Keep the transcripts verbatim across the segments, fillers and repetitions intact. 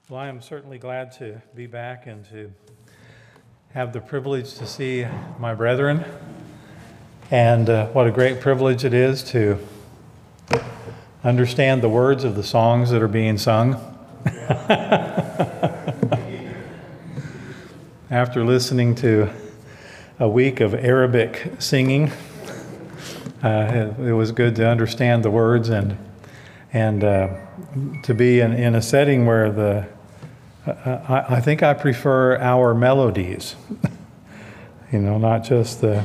Well, I am certainly glad to be back and to have the privilege to see my brethren. And uh, what a great privilege it is to understand the words of the songs that are being sung. After listening to a week of Arabic singing, uh, it, it was good to understand the words and and uh, to be in, in a setting where the uh, I, I think I prefer our melodies, you know, not just the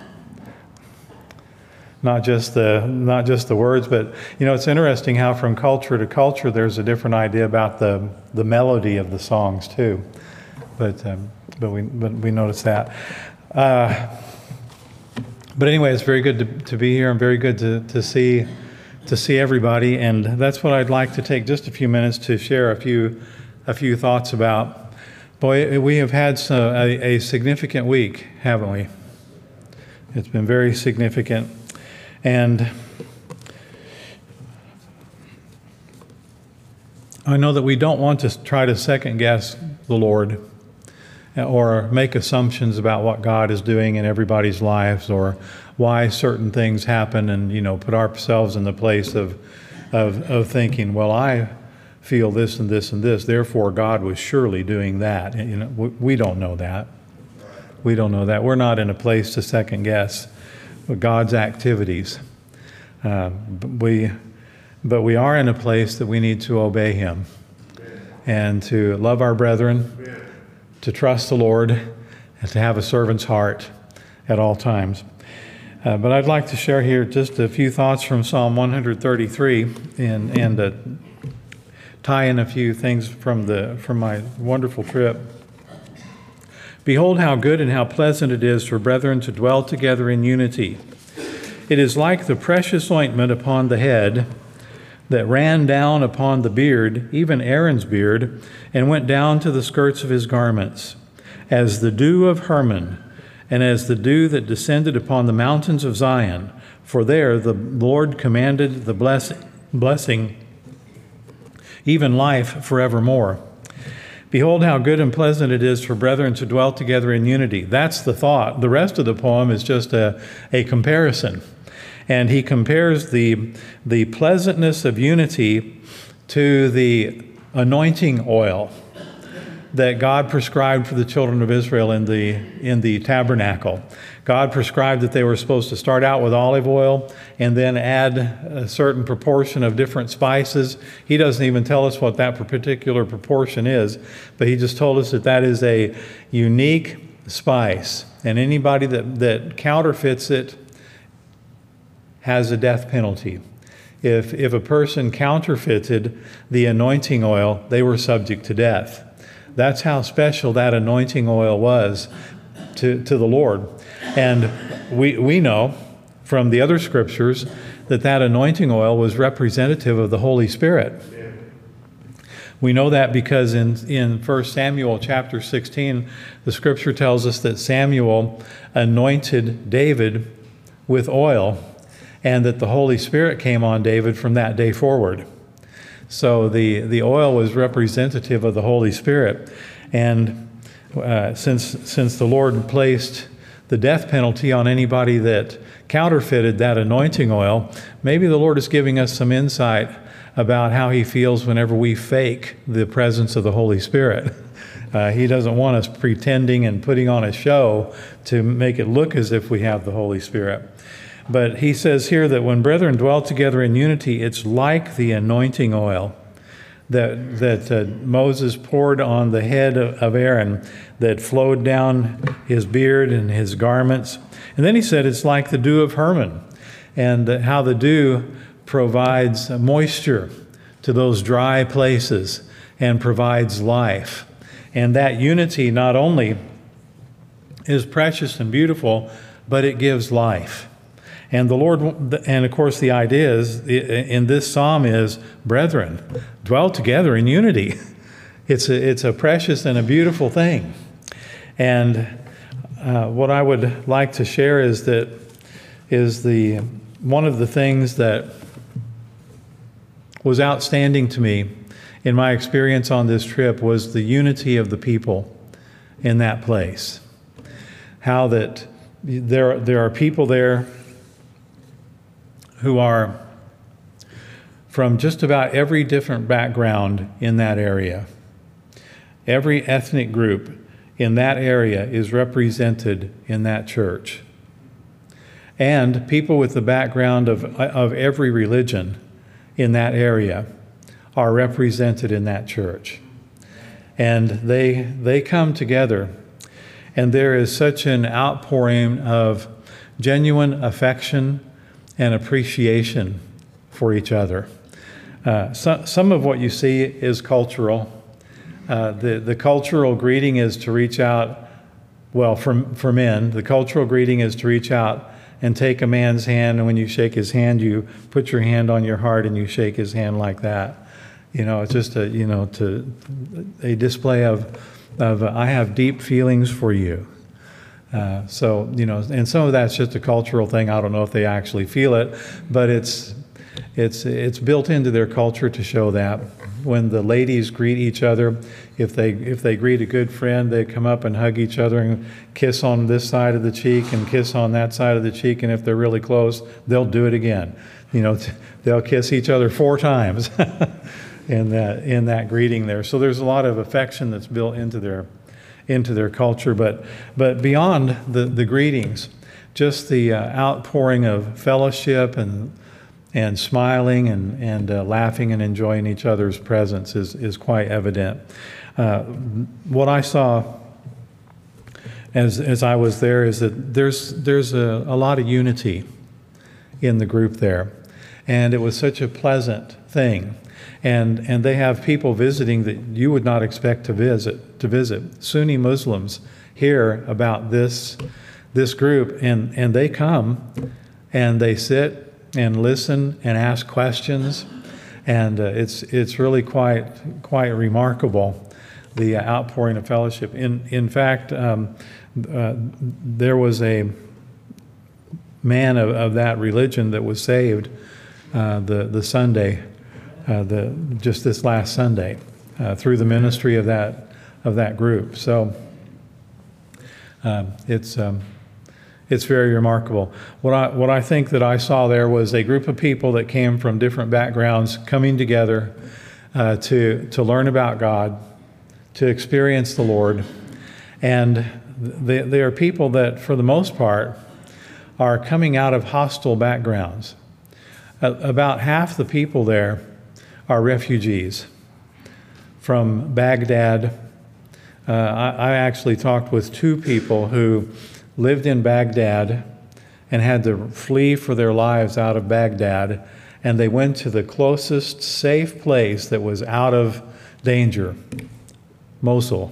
not just the not just the words, but you know, it's interesting how from culture to culture there's a different idea about the the melody of the songs too. But um, but we but we notice that. Uh, but anyway, it's very good to, to be here and very good to, to see to see everybody, and that's what I'd like to take just a few minutes to share a few a few thoughts about. Boy, we have had some, a, a significant week, haven't we? It's been very significant, and I know that we don't want to try to second guess the Lord or make assumptions about what God is doing in everybody's lives or why certain things happen, and you know, put ourselves in the place of of of thinking, well, I feel this and this and this, therefore God was surely doing that. You know, we, we don't know that. We don't know that. We're not in a place to second guess God's activities. Uh, we, but we are in a place that we need to obey Him and to love our brethren, to trust the Lord, and to have a servant's heart at all times. Uh, but I'd like to share here just a few thoughts from Psalm one thirty-three and and uh, tie in a few things from the from my wonderful trip. Behold how good and how pleasant it is for brethren to dwell together in unity. It is like the precious ointment upon the head that ran down upon the beard, even Aaron's beard, and went down to the skirts of his garments, as the dew of Hermon, and as the dew that descended upon the mountains of Zion. For there the Lord commanded the bless- blessing, even life forevermore. Behold how good and pleasant it is for brethren to dwell together in unity. That's the thought. The rest of the poem is just a, a comparison. And he compares the, the pleasantness of unity to the anointing oil that God prescribed for the children of Israel in the in the tabernacle. God prescribed that they were supposed to start out with olive oil and then add a certain proportion of different spices. He doesn't even tell us what that particular proportion is, but he just told us that that is a unique spice, and anybody that, that counterfeits it has a death penalty. If if a person counterfeited the anointing oil, they were subject to death. That's how special that anointing oil was to, to the Lord. And we we know from the other scriptures that that anointing oil was representative of the Holy Spirit. We know that because in, in First Samuel chapter sixteen, the scripture tells us that Samuel anointed David with oil, and that the Holy Spirit came on David from that day forward. So the, the oil was representative of the Holy Spirit. And uh, since since the Lord placed the death penalty on anybody that counterfeited that anointing oil, maybe the Lord is giving us some insight about how He feels whenever we fake the presence of the Holy Spirit. Uh, he doesn't want us pretending and putting on a show to make it look as if we have the Holy Spirit. But he says here that when brethren dwell together in unity, it's like the anointing oil that that uh, Moses poured on the head of, of Aaron, that flowed down his beard and his garments. And then he said it's like the dew of Hermon, and uh, how the dew provides moisture to those dry places and provides life. And that unity not only is precious and beautiful, but it gives life. And the Lord, and of course the idea is, in this psalm is, brethren, dwell together in unity. It's a, it's a precious and a beautiful thing. And uh, what I would like to share is that, is the, one of the things that was outstanding to me in my experience on this trip was the unity of the people in that place. How that there, there are people there who are from just about every different background in that area. Every ethnic group in that area is represented in that church. And people with the background of, of every religion in that area are represented in that church. And they, they come together, and there is such an outpouring of genuine affection and appreciation for each other. Uh, so, some of what you see is cultural. Uh, the, the cultural greeting is to reach out, well, for, for men, the cultural greeting is to reach out and take a man's hand, and when you shake his hand, you put your hand on your heart and you shake his hand like that. You know, it's just a, you know, to a display of, of uh, I have deep feelings for you. Uh, so, you know, and some of that's just a cultural thing. I don't know if they actually feel it, but it's, it's, it's built into their culture to show that. When the ladies greet each other, if they if they greet a good friend, they come up and hug each other and kiss on this side of the cheek and kiss on that side of the cheek. And if they're really close, they'll do it again. You know, they'll kiss each other four times in that in that greeting there. So there's a lot of affection that's built into their into their culture. But but beyond the the greetings, just the uh, outpouring of fellowship and and smiling and, and uh, laughing and enjoying each other's presence is, is quite evident. Uh, what I saw as as I was there is that there's there's a, a lot of unity in the group there. And it was such a pleasant thing. And and they have people visiting that you would not expect to visit to visit. Sunni Muslims hear about this this group, and, and they come and they sit and listen and ask questions, and uh, it's it's really quite quite remarkable, the uh, outpouring of fellowship. In in fact, um, uh, there was a man of, of that religion that was saved uh, the the Sunday, uh, the just this last Sunday, uh, through the ministry of that of that group. So uh, it's. Um, It's very remarkable. What I, what I think that I saw there was a group of people that came from different backgrounds coming together uh, to, to learn about God, to experience the Lord. And they, they are people that, for the most part, are coming out of hostile backgrounds. Uh, about half the people there are refugees from Baghdad. Uh, I, I actually talked with two people who lived in Baghdad and had to flee for their lives out of Baghdad, and they went to the closest safe place that was out of danger, Mosul.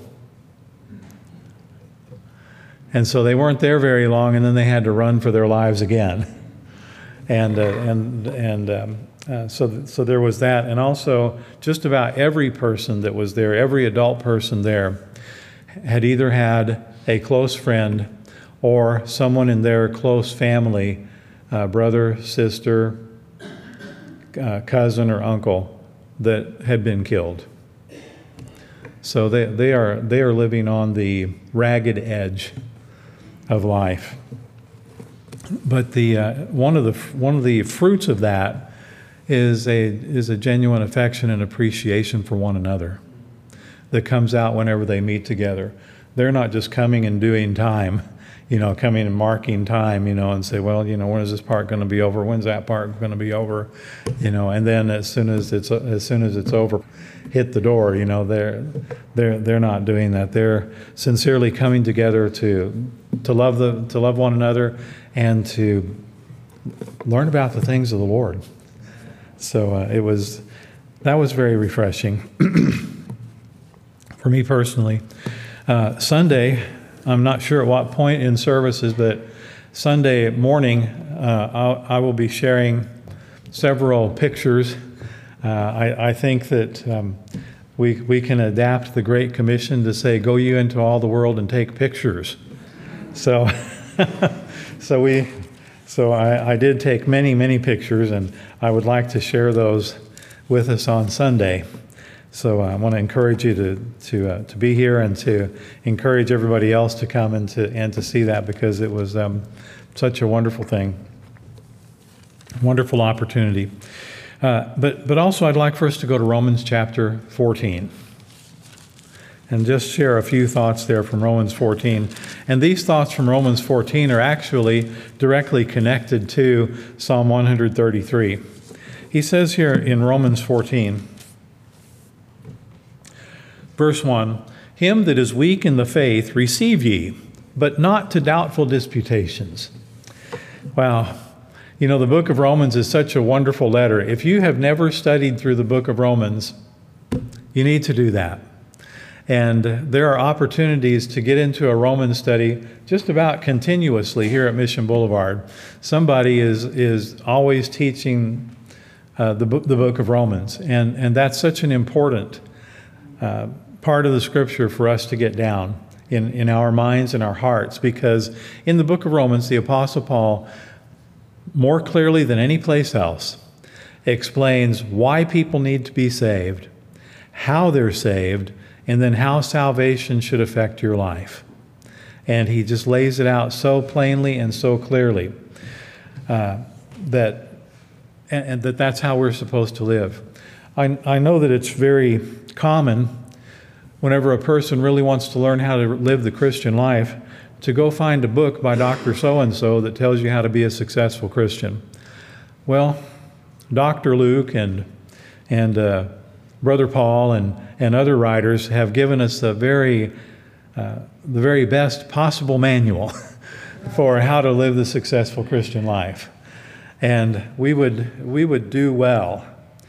And so they weren't there very long, and then they had to run for their lives again. And uh, and and um, uh, so so there was that, and also just about every person that was there, every adult person there, had either had a close friend or someone in their close family, uh, brother, sister, uh, cousin, or uncle, that had been killed. So they, they are they are living on the ragged edge of life. But the uh, one of the one of the fruits of that is a is a genuine affection and appreciation for one another that comes out whenever they meet together. They're not just coming and doing time, you know, coming and marking time, you know, and say, well, you know, when is this part going to be over? When's that part going to be over? You know, and then as soon as it's as soon as it's over, hit the door. You know, they're they're they're not doing that. They're sincerely coming together to to love the to love one another and to learn about the things of the Lord. So uh, it was that was very refreshing for me personally. Uh, Sunday. I'm not sure at what point in services, but Sunday morning, uh, I'll, I will be sharing several pictures. Uh, I, I think that um, we we can adapt the Great Commission to say, "Go you into all the world and take pictures." So, so we, so I, I did take many many pictures, and I would like to share those with us on Sunday. So I want to encourage you to to uh, to be here and to encourage everybody else to come and to and to see that, because it was um, such a wonderful thing, wonderful opportunity. Uh, but but also I'd like for us to go to Romans chapter fourteen and just share a few thoughts there from Romans fourteen. And these thoughts from Romans fourteen are actually directly connected to Psalm one thirty-three. He says here in Romans fourteen, verse one, "Him that is weak in the faith receive ye, but not to doubtful disputations." Wow. You know, the book of Romans is such a wonderful letter. If you have never studied through the book of Romans, you need to do that. And there are opportunities to get into a Roman study just about continuously here at Mission Boulevard. Somebody is is always teaching uh, the, book, the book of Romans. And, and that's such an important uh, part of the Scripture for us to get down in, in our minds and our hearts. Because in the book of Romans, the Apostle Paul, more clearly than any place else, explains why people need to be saved, how they're saved, and then how salvation should affect your life. And he just lays it out so plainly and so clearly uh, that and, and that that's how we're supposed to live. I, I know that it's very common whenever a person really wants to learn how to live the Christian life to go find a book by Doctor So-and-so that tells you how to be a successful Christian. Well, Doctor Luke and and uh, Brother Paul and, and other writers have given us the very uh, the very best possible manual for how to live the successful Christian life. And we would we would do well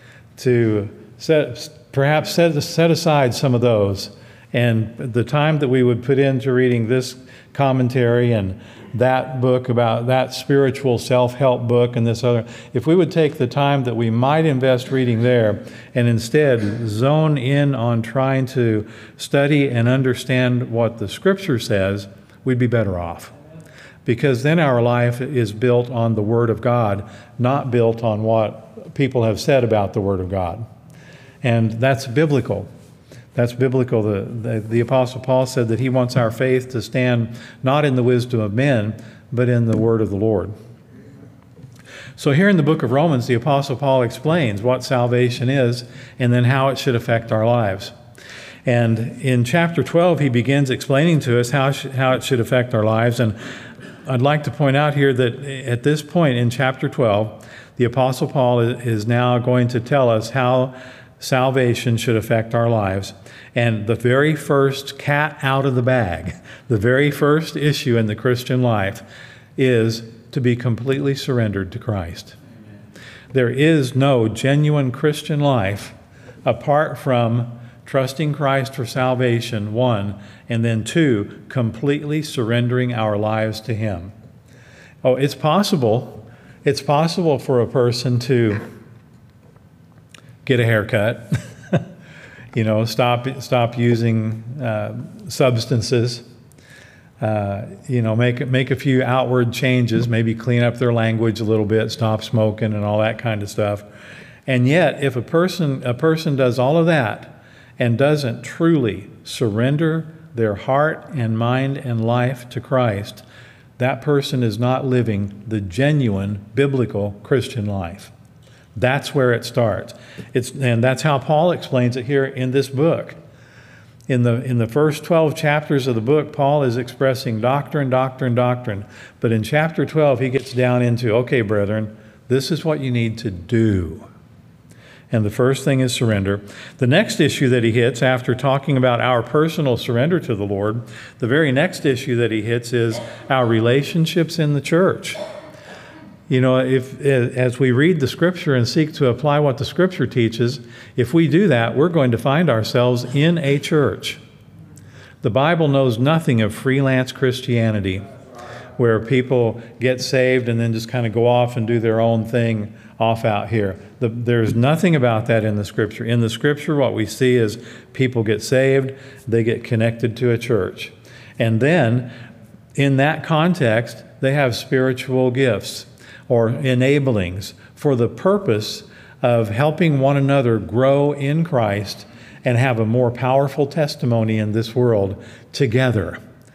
to set, perhaps set, set aside some of those, and the time that we would put into reading this commentary and that book about that spiritual self-help book and this other, if we would take the time that we might invest reading there and instead zone in on trying to study and understand what the Scripture says, we'd be better off. Because then our life is built on the Word of God, not built on what people have said about the Word of God. And that's biblical. That's biblical. The, the, the Apostle Paul said that he wants our faith to stand not in the wisdom of men, but in the word of the Lord. So here in the book of Romans, the Apostle Paul explains what salvation is and then how it should affect our lives. And in chapter twelve, he begins explaining to us how, sh- how it should affect our lives. And I'd like to point out here that at this point in chapter twelve, the Apostle Paul is now going to tell us how salvation should affect our lives. And the very first cat out of the bag, the very first issue in the Christian life is to be completely surrendered to Christ. There is no genuine Christian life apart from trusting Christ for salvation, one, and then two, completely surrendering our lives to Him. Oh, it's possible. It's possible for a person to get a haircut, you know, stop stop using uh, substances, uh, you know, make make a few outward changes, maybe clean up their language a little bit, stop smoking and all that kind of stuff. And yet, if a person a person does all of that and doesn't truly surrender their heart and mind and life to Christ, that person is not living the genuine biblical Christian life. That's where it starts. It's, and that's how Paul explains it here in this book. In the, in the first twelve chapters of the book, Paul is expressing doctrine, doctrine, doctrine. But in chapter twelve, he gets down into, okay, brethren, this is what you need to do. And the first thing is surrender. The next issue that he hits after talking about our personal surrender to the Lord, the very next issue that he hits is our relationships in the church. You know, if as we read the Scripture and seek to apply what the Scripture teaches, if we do that, we're going to find ourselves in a church. The Bible knows nothing of freelance Christianity, where people get saved and then just kind of go off and do their own thing off out here. The, there's nothing about that in the Scripture. In the Scripture, what we see is people get saved, they get connected to a church. And then, in that context, they have spiritual gifts or enablings for the purpose of helping one another grow in Christ and have a more powerful testimony in this world together.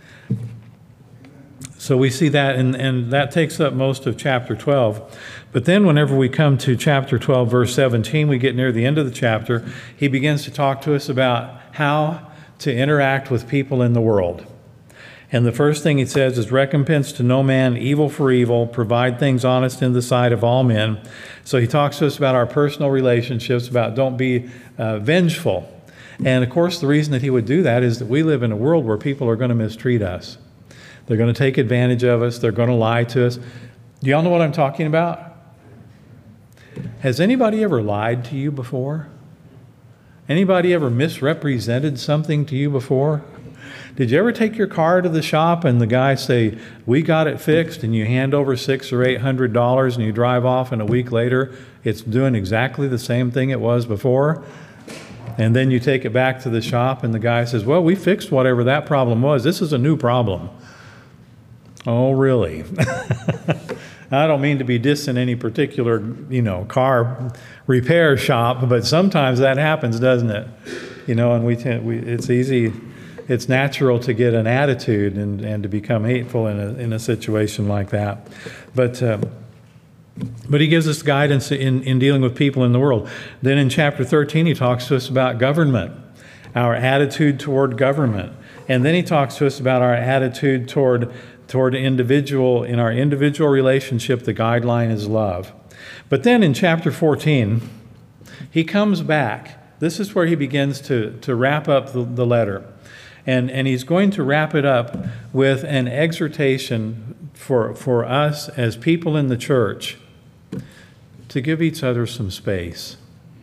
So we see that, and, and that takes up most of chapter twelve. But then whenever we come to chapter twelve, verse seventeen, we get near the end of the chapter, he begins to talk to us about how to interact with people in the world. And the first thing he says is, recompense to no man evil for evil, provide things honest in the sight of all men. So he talks to us about our personal relationships, about don't be uh, vengeful. And of course, the reason that he would do that is that we live in a world where people are going to mistreat us. They're going to take advantage of us. They're going to lie to us. Do y'all know what I'm talking about? Has anybody ever lied to you before? Anybody ever misrepresented something to you before? Did you ever take your car to the shop and the guy say, we got it fixed, and you hand over six or eight hundred dollars and you drive off, and a week later it's doing exactly the same thing it was before? And then you take it back to the shop and the guy says, well, we fixed whatever that problem was. This is a new problem. Oh, really? I don't mean to be dissing any particular, you know, car repair shop, but sometimes that happens, doesn't it? You know, and we, tend, we it's easy, it's natural to get an attitude and, and to become hateful in a, in a situation like that. But uh, but he gives us guidance in, in dealing with people in the world. Then in chapter thirteen, he talks to us about government, our attitude toward government. And then he talks to us about our attitude toward toward individual, in our individual relationship, the guideline is love. But then in chapter fourteen, he comes back. This is where he begins to, to wrap up the, the letter. And, and he's going to wrap it up with an exhortation for, for us as people in the church to give each other some space.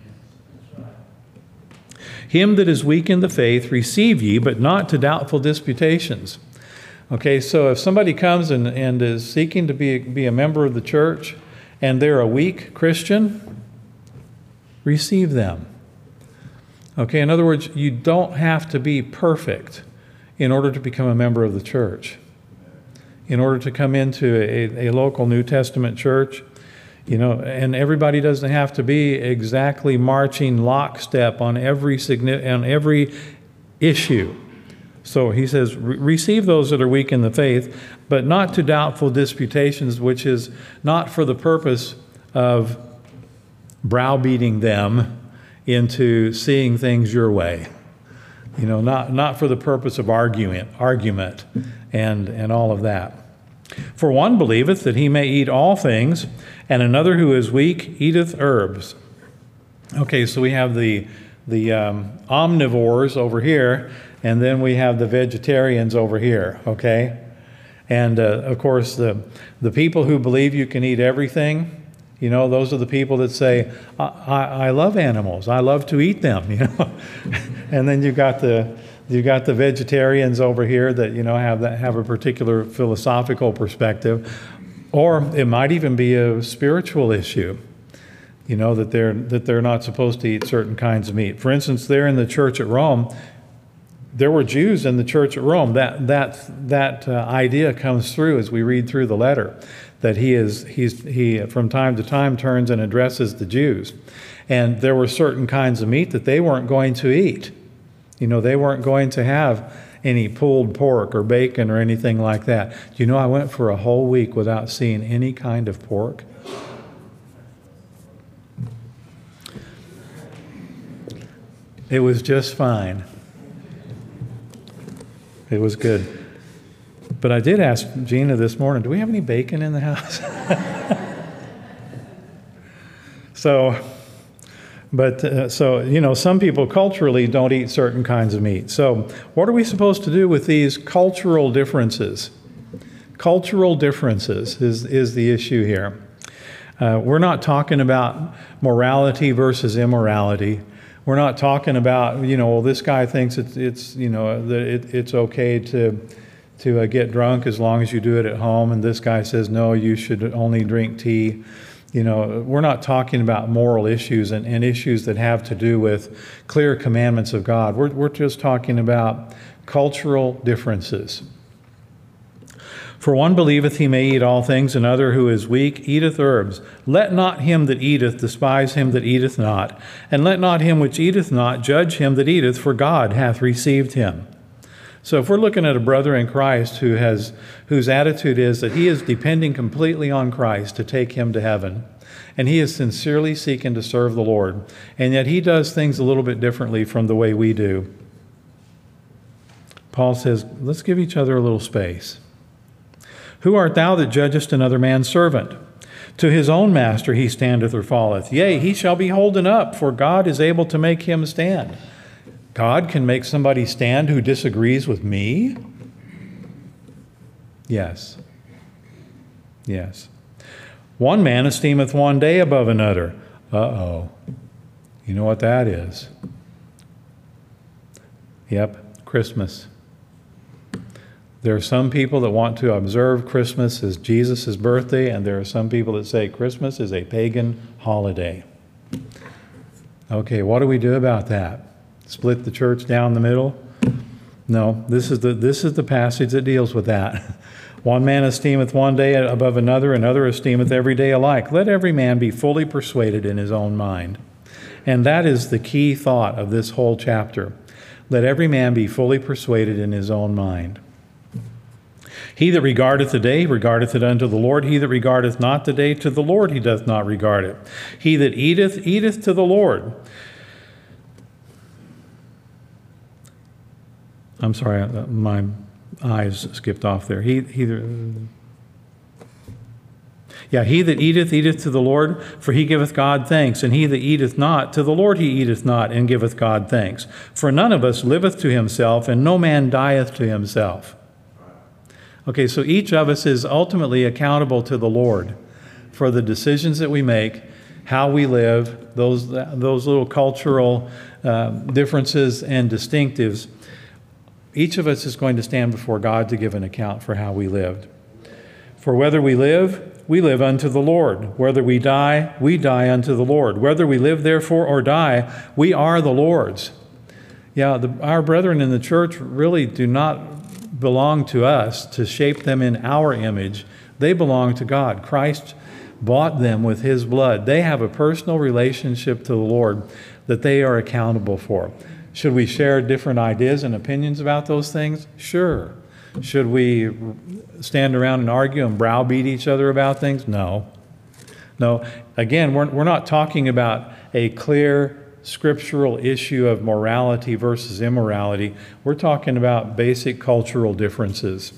Him that is weak in the faith, receive ye, but not to doubtful disputations. Okay, so if somebody comes and, and is seeking to be, be a member of the church and they're a weak Christian, receive them. Okay, in other words, you don't have to be perfect in order to become a member of the church. In order to come into a, a local New Testament church, you know, and everybody doesn't have to be exactly marching lockstep on every on every issue. So he says, receive those that are weak in the faith, but not to doubtful disputations, which is not for the purpose of browbeating them into seeing things your way. You know, not, not for the purpose of argument, argument and, and all of that. For one believeth that he may eat all things, and another who is weak eateth herbs. Okay, so we have the, the um, omnivores over here, and then we have the vegetarians over here, okay? And, uh, of course, the, the people who believe you can eat everything, you know, those are the people that say, I, I, I love animals. I love to eat them, you know? And then you've got the you've got the vegetarians over here that, you know, have that have a particular philosophical perspective. Or it might even be a spiritual issue, you know, that they're that they're not supposed to eat certain kinds of meat. For instance, there in the church at Rome, there were Jews in the church at Rome. That that that uh, idea comes through as we read through the letter, that he is he's he from time to time turns and addresses the Jews, and there were certain kinds of meat that they weren't going to eat. You know, they weren't going to have any pulled pork or bacon or anything like that. Do you know I went for a whole week without seeing any kind of pork? It was just fine. It was good. But I did ask Gina this morning, do we have any bacon in the house? so, but, uh, so, you know, some people culturally don't eat certain kinds of meat. So what are we supposed to do with these cultural differences? Cultural differences is, is the issue here. Uh, we're not talking about morality versus immorality. We're not talking about, you know, well, this guy thinks it's, it's you know, that it, it's okay to to uh, get drunk as long as you do it at home, and this guy says, no, you should only drink tea. You know, we're not talking about moral issues and, and issues that have to do with clear commandments of God. We're, we're just talking about cultural differences. For one believeth he may eat all things, another who is weak eateth herbs. Let not him that eateth despise him that eateth not, and let not him which eateth not judge him that eateth, for God hath received him. So if we're looking at a brother in Christ who has whose attitude is that he is depending completely on Christ to take him to heaven, and he is sincerely seeking to serve the Lord, and yet he does things a little bit differently from the way we do, Paul says, let's give each other a little space. Who art thou that judgest another man's servant? To his own master he standeth or falleth. Yea, he shall be holden up, for God is able to make him stand. God can make somebody stand who disagrees with me? Yes. Yes. One man esteemeth one day above another. Uh-oh. You know what that is? Yep, Christmas. There are some people that want to observe Christmas as Jesus' birthday, and there are some people that say Christmas is a pagan holiday. Okay, what do we do about that? Split the church down the middle? No, this is the, this is the passage that deals with that. One man esteemeth one day above another, another esteemeth every day alike. Let every man be fully persuaded in his own mind. And that is the key thought of this whole chapter. Let every man be fully persuaded in his own mind. He that regardeth the day, regardeth it unto the Lord. He that regardeth not the day, to the Lord he doth not regard it. He that eateth, eateth to the Lord. I'm sorry, my eyes skipped off there. He, he Yeah, he that eateth, eateth to the Lord, for he giveth God thanks. And he that eateth not, to the Lord he eateth not, and giveth God thanks. For none of us liveth to himself, and no man dieth to himself. Okay, so each of us is ultimately accountable to the Lord for the decisions that we make, how we live, those, those little cultural uh, differences and distinctives. Each of us is going to stand before God to give an account for how we lived. For whether we live, we live unto the Lord. Whether we die, we die unto the Lord. Whether we live, therefore, or die, we are the Lord's. Yeah, the, our brethren in the church really do not belong to us to shape them in our image. They belong to God. Christ bought them with his blood. They have a personal relationship to the Lord that they are accountable for. Should we share different ideas and opinions about those things? Sure. Should we stand around and argue and browbeat each other about things? No. No. Again, we're, we're not talking about a clear scriptural issue of morality versus immorality. We're talking about basic cultural differences.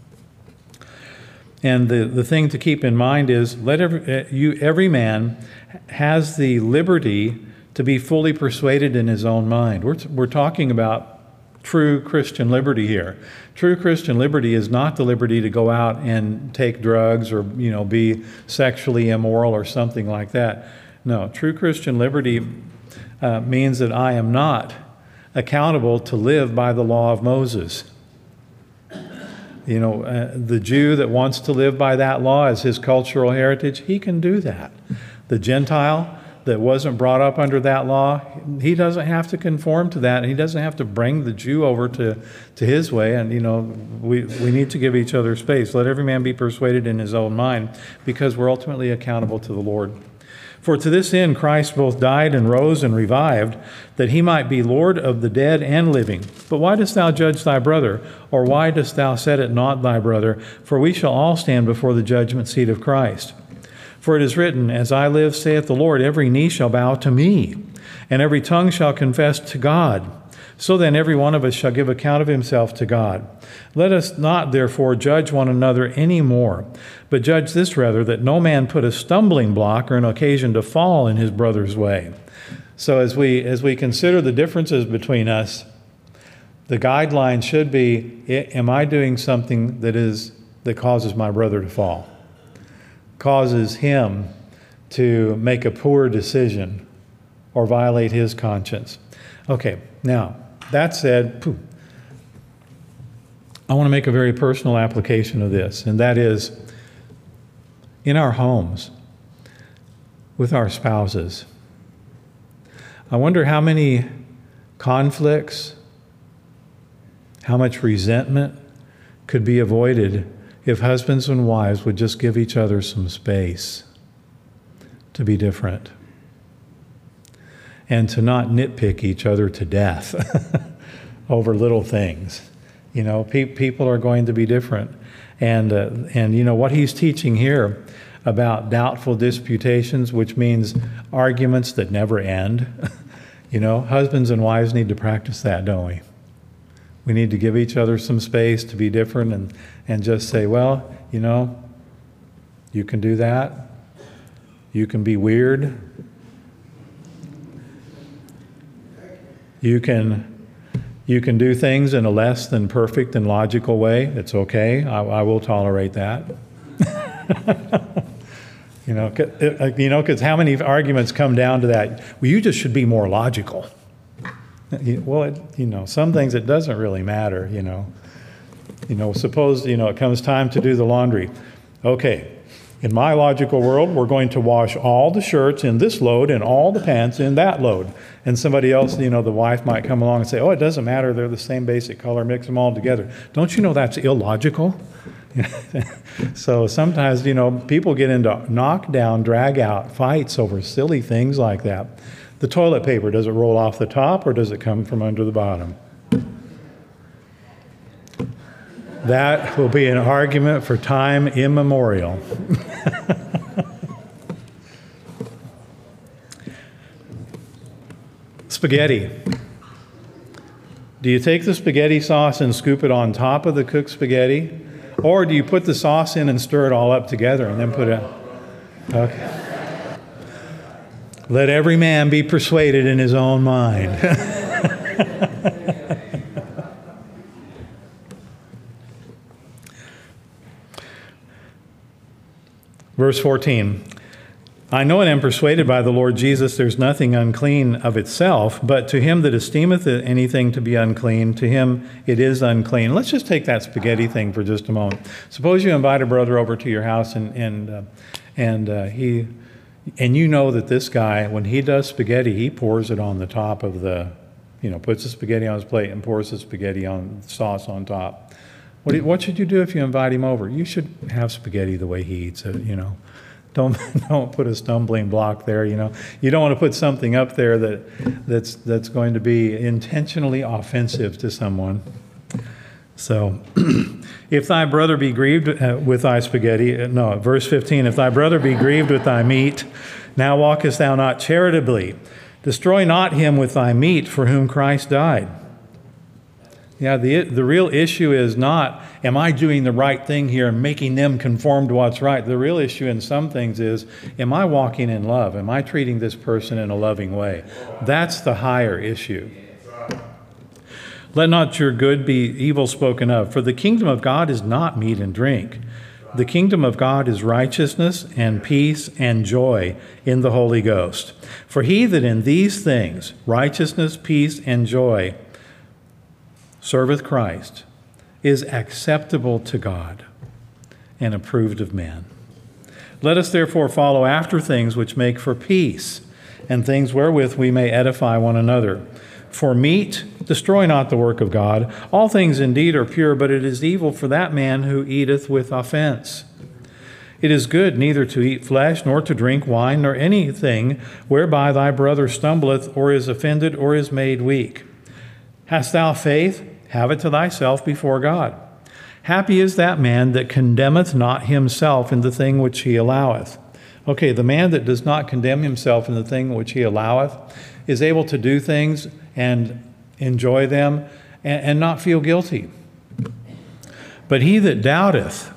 And the, the thing to keep in mind is let every, you, every man has the liberty to be fully persuaded in his own mind. We're, we're talking about true Christian liberty here. True Christian liberty is not the liberty to go out and take drugs or, you know, be sexually immoral or something like that. No, true Christian liberty uh, means that I am not accountable to live by the law of Moses. You know, uh, the Jew that wants to live by that law as his cultural heritage, he can do that. The Gentile that wasn't brought up under that law, he doesn't have to conform to that. And he doesn't have to bring the Jew over to, to his way. And, you know, we, we need to give each other space. Let every man be persuaded in his own mind, because we're ultimately accountable to the Lord. For to this end Christ both died and rose and revived, that he might be Lord of the dead and living. But why dost thou judge thy brother? Or why dost thou set it not thy brother? For we shall all stand before the judgment seat of Christ. For it is written, As I live, saith the Lord, every knee shall bow to me, and every tongue shall confess to God. So then every one of us shall give account of himself to God. Let us not therefore judge one another any more, but judge this rather, that no man put a stumbling block or an occasion to fall in his brother's way. So as we as we consider the differences between us, the guideline should be, am I doing something that is that causes my brother to fall? Causes him to make a poor decision or violate his conscience. Okay, now, that said, poof, I want to make a very personal application of this, and that is in our homes, with our spouses. I wonder how many conflicts, how much resentment could be avoided if husbands and wives would just give each other some space to be different and to not nitpick each other to death over little things. You know, pe- people are going to be different. And, uh, and, you know, what he's teaching here about doubtful disputations, which means arguments that never end, you know, husbands and wives need to practice that, don't we? We need to give each other some space to be different and, and just say, well, you know, you can do that. You can be weird. You can, you can do things in a less than perfect and logical way. It's okay. I, I will tolerate that. you know, you know, because how many arguments come down to that? Well, you just should be more logical. Well, it, you know, some things it doesn't really matter, you know. You know, suppose, you know, it comes time to do the laundry. Okay, in my logical world, we're going to wash all the shirts in this load and all the pants in that load. And somebody else, you know, the wife might come along and say, oh, it doesn't matter, they're the same basic color, mix them all together. Don't you know that's illogical? So sometimes, you know, people get into knockdown, drag out fights over silly things like that. The toilet paper, does it roll off the top or does it come from under the bottom? That will be an argument for time immemorial. Spaghetti. Do you take the spaghetti sauce and scoop it on top of the cooked spaghetti? Or do you put the sauce in and stir it all up together and then put it... Okay. Let every man be persuaded in his own mind. Verse fourteen. I know and am persuaded by the Lord Jesus there's nothing unclean of itself, but to him that esteemeth anything to be unclean, to him it is unclean. Let's just take that spaghetti thing for just a moment. Suppose you invite a brother over to your house and and uh, and uh, he and you know that this guy, when he does spaghetti, he pours it on the top of the, you know, puts the spaghetti on his plate and pours the spaghetti on sauce on top. What, do, what should you do if you invite him over? You should have spaghetti the way he eats it, you know. Don't don't put a stumbling block there, you know. You don't want to put something up there that that's that's going to be intentionally offensive to someone. So, if thy brother be grieved with thy spaghetti, no, verse fifteen, if thy brother be grieved with thy meat, now walkest thou not charitably. Destroy not him with thy meat for whom Christ died. Yeah, the the real issue is not, am I doing the right thing here and making them conform to what's right? The real issue in some things is, am I walking in love? Am I treating this person in a loving way? That's the higher issue. Let not your good be evil spoken of, for the kingdom of God is not meat and drink. The kingdom of God is righteousness and peace and joy in the Holy Ghost. For he that in these things, righteousness, peace, and joy, serveth Christ, is acceptable to God and approved of men. Let us therefore follow after things which make for peace, and things wherewith we may edify one another. For meat, destroy not the work of God. All things indeed are pure, but it is evil for that man who eateth with offense. It is good neither to eat flesh, nor to drink wine, nor anything whereby thy brother stumbleth, or is offended, or is made weak. Hast thou faith? Have it to thyself before God. Happy is that man that condemneth not himself in the thing which he alloweth. Okay, the man that does not condemn himself in the thing which he alloweth is able to do things and enjoy them and, and not feel guilty. But he that doubteth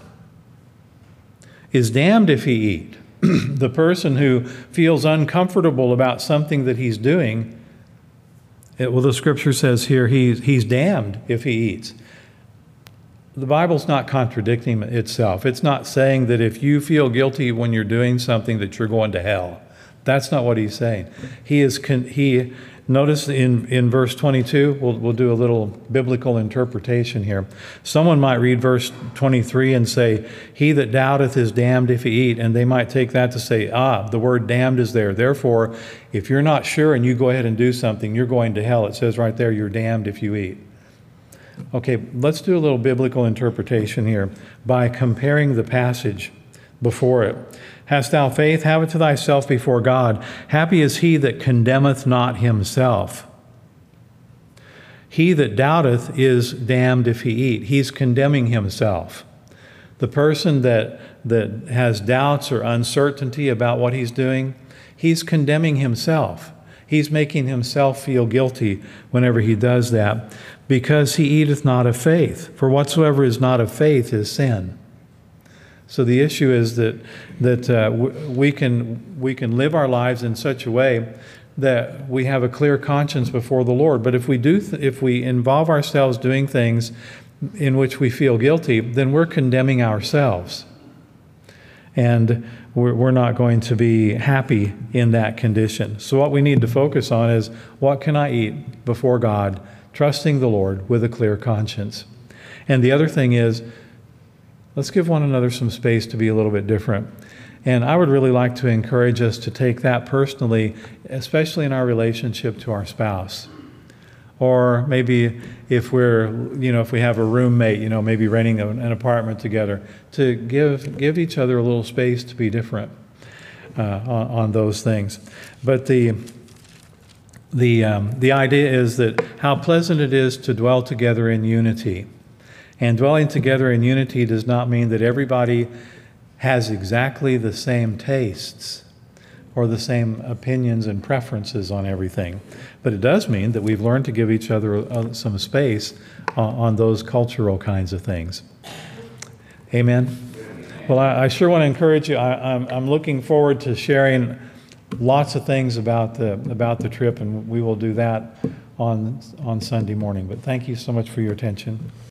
is damned if he eat. The person who feels uncomfortable about something that he's doing, it, well, the scripture says here he, he's damned if he eats. The Bible's not contradicting itself. It's not saying that if you feel guilty when you're doing something that you're going to hell. That's not what he's saying. He is con- he notice in, in verse twenty-two, we'll we'll do a little biblical interpretation here. Someone might read verse twenty-three and say, "He that doubteth is damned if he eat," and they might take that to say, "Ah, the word damned is there. Therefore, if you're not sure and you go ahead and do something, you're going to hell." It says right there, "You're damned if you eat." Okay, let's do a little biblical interpretation here by comparing the passage before it. Hast thou faith? Have it to thyself before God. Happy is he that condemneth not himself. He that doubteth is damned if he eat. He's condemning himself. The person that, that has doubts or uncertainty about what he's doing, he's condemning himself. He's making himself feel guilty whenever he does that, because he eateth not of faith. For whatsoever is not of faith is sin. So the issue is that that uh, we can we can live our lives in such a way that we have a clear conscience before the Lord. But if we do, th- if we involve ourselves doing things in which we feel guilty, then we're condemning ourselves, and we're, we're not going to be happy in that condition. So what we need to focus on is, what can I eat before God, trusting the Lord with a clear conscience. And the other thing is, let's give one another some space to be a little bit different. And I would really like to encourage us to take that personally, especially in our relationship to our spouse. Or maybe if we're, you know, if we have a roommate, you know, maybe renting an apartment together, to give give each other a little space to be different uh, on, on those things. But the the um, the idea is that how pleasant it is to dwell together in unity. And dwelling together in unity does not mean that everybody has exactly the same tastes or the same opinions and preferences on everything. But it does mean that we've learned to give each other uh, some space on, on those cultural kinds of things. Amen? Well, I, I sure want to encourage you. I, I'm, I'm looking forward to sharing lots of things about the, about the trip, and we will do that on, on Sunday morning. But thank you so much for your attention.